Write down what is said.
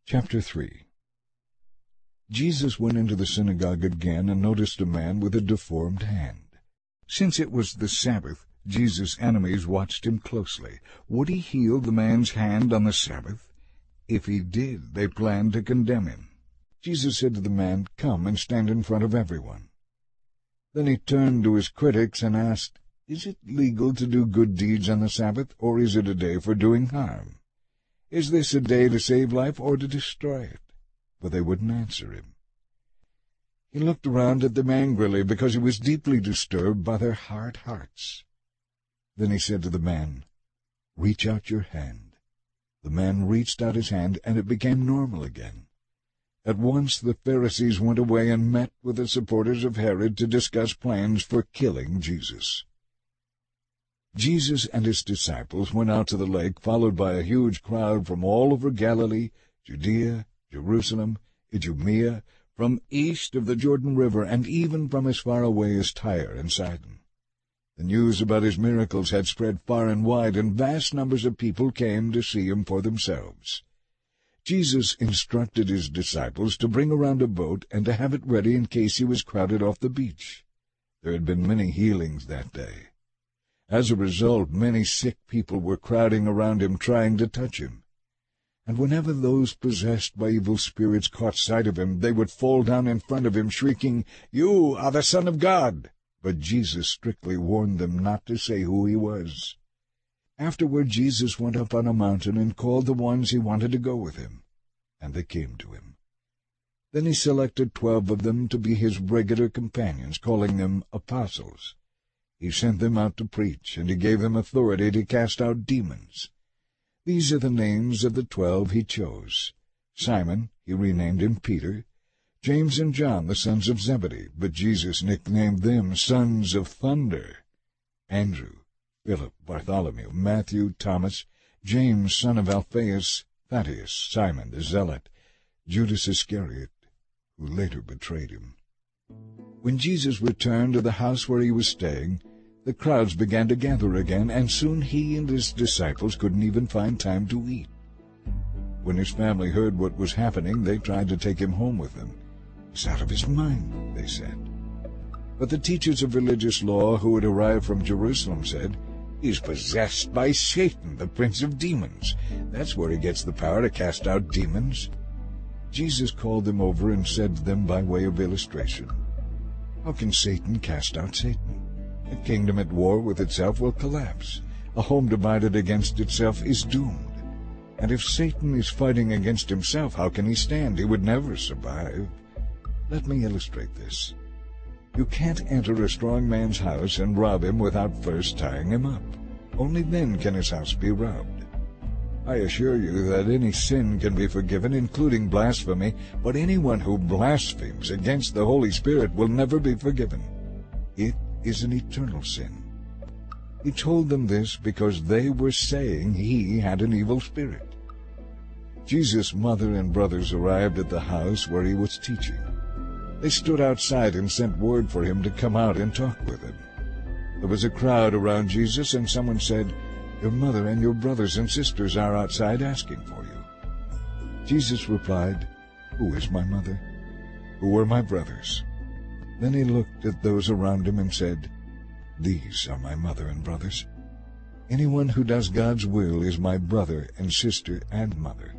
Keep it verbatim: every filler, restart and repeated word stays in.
Chapter three. Jesus went into the synagogue again and noticed a man with a deformed hand. Since it was the Sabbath, Jesus' enemies watched him closely. Would he heal the man's hand on the Sabbath? If he did, they planned to condemn him. Jesus said to the man, "Come and stand in front of everyone." Then he turned to his critics and asked, "Is it legal to do good deeds on the Sabbath, or is it a day for doing harm? Is this a day to save life or to destroy it?" But they wouldn't answer him. He looked around at them angrily because he was deeply disturbed by their hard hearts. Then he said to the man, "Reach out your hand." The man reached out his hand, and it became normal again. At once the Pharisees went away and met with the supporters of Herod to discuss plans for killing Jesus. Jesus and his disciples went out to the lake, followed by a huge crowd from all over Galilee, Judea, Jerusalem, Idumea, from east of the Jordan River, and even from as far away as Tyre and Sidon. The news about his miracles had spread far and wide, and vast numbers of people came to see him for themselves. Jesus instructed his disciples to bring around a boat and to have it ready in case he was crowded off the beach. There had been many healings that day. As a result, many sick people were crowding around him, trying to touch him. And whenever those possessed by evil spirits caught sight of him, they would fall down in front of him, shrieking, "You are the Son of God!" But Jesus strictly warned them not to say who he was. Afterward Jesus went up on a mountain and called the ones he wanted to go with him, and they came to him. Then he selected twelve of them to be his regular companions, calling them apostles. He sent them out to preach, and he gave them authority to cast out demons. These are the names of the twelve he chose. Simon, he renamed him Peter, James and John, the sons of Zebedee, but Jesus nicknamed them Sons of Thunder, Andrew, Philip, Bartholomew, Matthew, Thomas, James, son of Alphaeus, Thaddeus, Simon the Zealot, Judas Iscariot, who later betrayed him. When Jesus returned to the house where he was staying, the crowds began to gather again, and soon he and his disciples couldn't even find time to eat. When his family heard what was happening, they tried to take him home with them. "He's out of his mind," they said. But the teachers of religious law who had arrived from Jerusalem said, "He's possessed by Satan, the prince of demons. That's where he gets the power to cast out demons." Jesus called them over and said to them by way of illustration, "How can Satan cast out Satan? A kingdom at war with itself will collapse. A home divided against itself is doomed. And if Satan is fighting against himself, how can he stand? He would never survive. Let me illustrate this. You can't enter a strong man's house and rob him without first tying him up. Only then can his house be robbed. I assure you that any sin can be forgiven, including blasphemy, but anyone who blasphemes against the Holy Spirit will never be forgiven. It is an eternal sin." He told them this because they were saying he had an evil spirit. Jesus' mother and brothers arrived at the house where he was teaching. They stood outside and sent word for him to come out and talk with them. There was a crowd around Jesus, and someone said, "Your mother and your brothers and sisters are outside asking for you." Jesus replied, "Who is my mother? Who are my brothers?" Then he looked at those around him and said, "These are my mother and brothers. Anyone who does God's will is my brother and sister and mother."